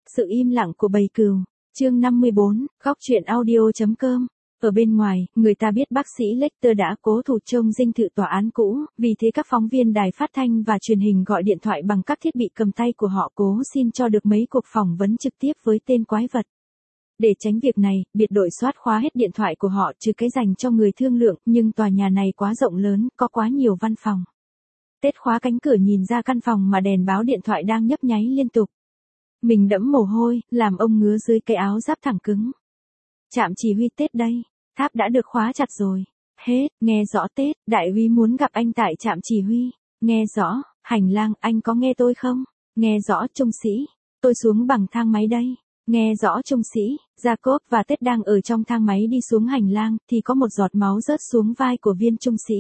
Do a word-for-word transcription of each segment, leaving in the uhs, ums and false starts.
Sự im lặng của bầy cừu. Chương năm mươi bốn, góc truyện audio.com. Ở bên ngoài, người ta biết bác sĩ Lecter đã cố thủ trông dinh thự tòa án cũ, vì thế các phóng viên đài phát thanh và truyền hình gọi điện thoại bằng các thiết bị cầm tay của họ cố xin cho được mấy cuộc phỏng vấn trực tiếp với tên quái vật. Để tránh việc này, biệt đội soát khóa hết điện thoại của họ trừ cái dành cho người thương lượng, nhưng tòa nhà này quá rộng lớn, có quá nhiều văn phòng. Tết khóa cánh cửa nhìn ra căn phòng mà đèn báo điện thoại đang nhấp nháy liên tục. Mình đẫm mồ hôi, làm ông ngứa dưới cái áo giáp thẳng cứng. Trạm chỉ huy Tết đây, tháp đã được khóa chặt rồi. Hết, nghe rõ Tết, đại úy muốn gặp anh tại trạm chỉ huy. Nghe rõ, hành lang, anh có nghe tôi không? Nghe rõ trung sĩ, tôi xuống bằng thang máy đây. Nghe rõ trung sĩ, Jacob và Tết đang ở trong thang máy đi xuống hành lang, thì có một giọt máu rớt xuống vai của viên trung sĩ.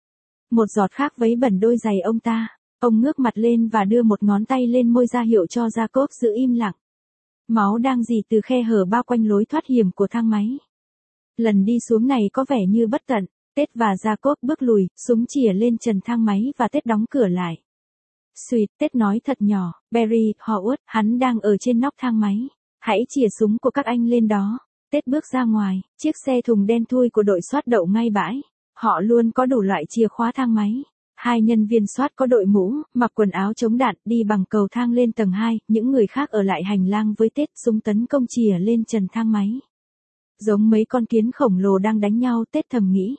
Một giọt khác vấy bẩn đôi giày ông ta. Ông ngước mặt lên và đưa một ngón tay lên môi ra hiệu cho Jacob giữ im lặng. Máu đang rỉ từ khe hở bao quanh lối thoát hiểm của thang máy. Lần đi xuống này có vẻ như bất tận. Tết và Jacob bước lùi, súng chìa lên trần thang máy và Tết đóng cửa lại. Sweet, Tết nói thật nhỏ, Barry, Howard, hắn đang ở trên nóc thang máy. Hãy chìa súng của các anh lên đó. Tết bước ra ngoài, chiếc xe thùng đen thui của đội soát đậu ngay bãi. Họ luôn có đủ loại chìa khóa thang máy. Hai nhân viên soát có đội mũ, mặc quần áo chống đạn, đi bằng cầu thang lên tầng hai, những người khác ở lại hành lang với Tết súng tấn công chìa lên trần thang máy. Giống mấy con kiến khổng lồ đang đánh nhau, Tết thầm nghĩ.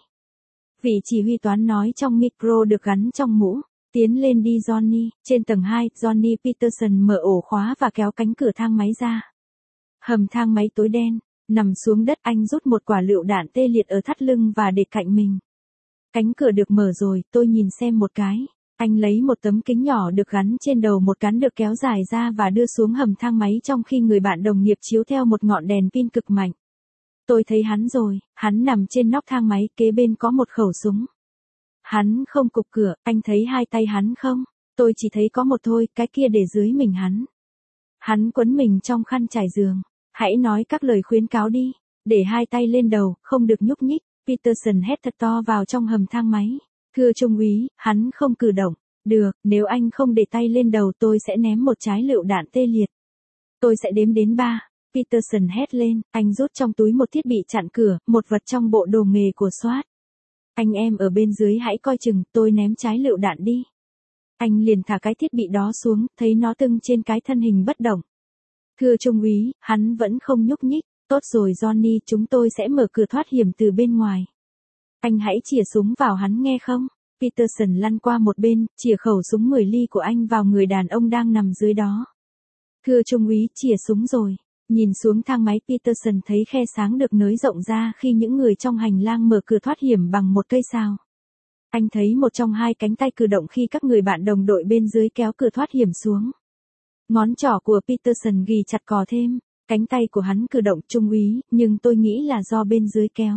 Vị chỉ huy toán nói trong micro được gắn trong mũ. Tiến lên đi Johnny, trên tầng hai, Johnny Peterson mở ổ khóa và kéo cánh cửa thang máy ra. Hầm thang máy tối đen, nằm xuống đất anh rút một quả lựu đạn tê liệt ở thắt lưng và để cạnh mình. Cánh cửa được mở rồi, tôi nhìn xem một cái. Anh lấy một tấm kính nhỏ được gắn trên đầu một cán được kéo dài ra và đưa xuống hầm thang máy trong khi người bạn đồng nghiệp chiếu theo một ngọn đèn pin cực mạnh. Tôi thấy hắn rồi, hắn nằm trên nóc thang máy, kế bên có một khẩu súng. Hắn không cụp cửa, anh thấy hai tay hắn không? Tôi chỉ thấy có một thôi, cái kia để dưới mình hắn. Hắn quấn mình trong khăn trải giường. Hãy nói các lời khuyến cáo đi. Để hai tay lên đầu, không được nhúc nhích. Peterson hét thật to vào trong hầm thang máy. Thưa trung úy, hắn không cử động. Được, nếu anh không để tay lên đầu tôi sẽ ném một trái lựu đạn tê liệt. Tôi sẽ đếm đến ba. Peterson hét lên, anh rút trong túi một thiết bị chặn cửa, một vật trong bộ đồ nghề của soát. Anh em ở bên dưới hãy coi chừng, tôi ném trái lựu đạn đi. Anh liền thả cái thiết bị đó xuống, thấy nó tưng trên cái thân hình bất động. Thưa trung úy, hắn vẫn không nhúc nhích. Tốt rồi Johnny, chúng tôi sẽ mở cửa thoát hiểm từ bên ngoài. Anh hãy chìa súng vào hắn nghe không? Peterson lăn qua một bên, chìa khẩu súng mười ly của anh vào người đàn ông đang nằm dưới đó. Thưa trung úy, chìa súng rồi. Nhìn xuống thang máy, Peterson thấy khe sáng được nới rộng ra khi những người trong hành lang mở cửa thoát hiểm bằng một cây sào. Anh thấy một trong hai cánh tay cử động khi các người bạn đồng đội bên dưới kéo cửa thoát hiểm xuống. Ngón trỏ của Peterson ghi chặt cò thêm. Cánh tay của hắn cử động trung úy, nhưng tôi nghĩ là do bên dưới kéo.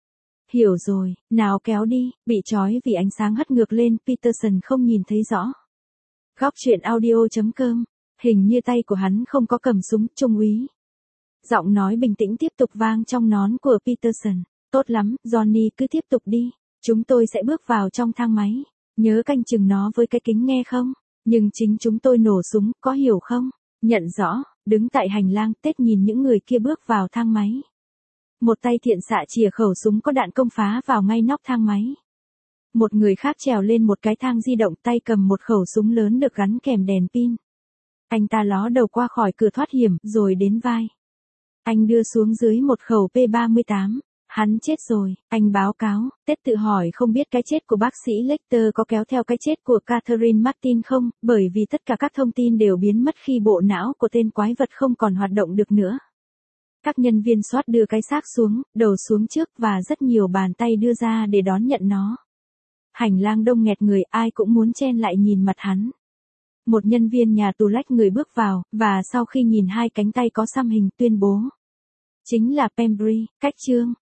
Hiểu rồi, nào kéo đi, bị trói vì ánh sáng hất ngược lên, Peterson không nhìn thấy rõ. Góc truyện audio.com, hình như tay của hắn không có cầm súng, trung úy. Giọng nói bình tĩnh tiếp tục vang trong nón của Peterson. Tốt lắm, Johnny cứ tiếp tục đi, chúng tôi sẽ bước vào trong thang máy. Nhớ canh chừng nó với cái kính nghe không? Nhưng chính chúng tôi nổ súng, có hiểu không? Nhận rõ. Đứng tại hành lang, Tết nhìn những người kia bước vào thang máy. Một tay thiện xạ chìa khẩu súng có đạn công phá vào ngay nóc thang máy. Một người khác trèo lên một cái thang di động, tay cầm một khẩu súng lớn được gắn kèm đèn pin. Anh ta ló đầu qua khỏi cửa thoát hiểm, rồi đến vai. Anh đưa xuống dưới một khẩu P ba mươi tám. Hắn chết rồi, anh báo cáo. Tết tự hỏi không biết cái chết của bác sĩ Lecter có kéo theo cái chết của Catherine Martin không, bởi vì tất cả các thông tin đều biến mất khi bộ não của tên quái vật không còn hoạt động được nữa. Các nhân viên soát đưa cái xác xuống, đầu xuống trước và rất nhiều bàn tay đưa ra để đón nhận nó. Hành lang đông nghẹt người, ai cũng muốn chen lại nhìn mặt hắn. Một nhân viên nhà tù lách người bước vào, và sau khi nhìn hai cánh tay có xăm hình tuyên bố. Chính là Pembry, cách chương.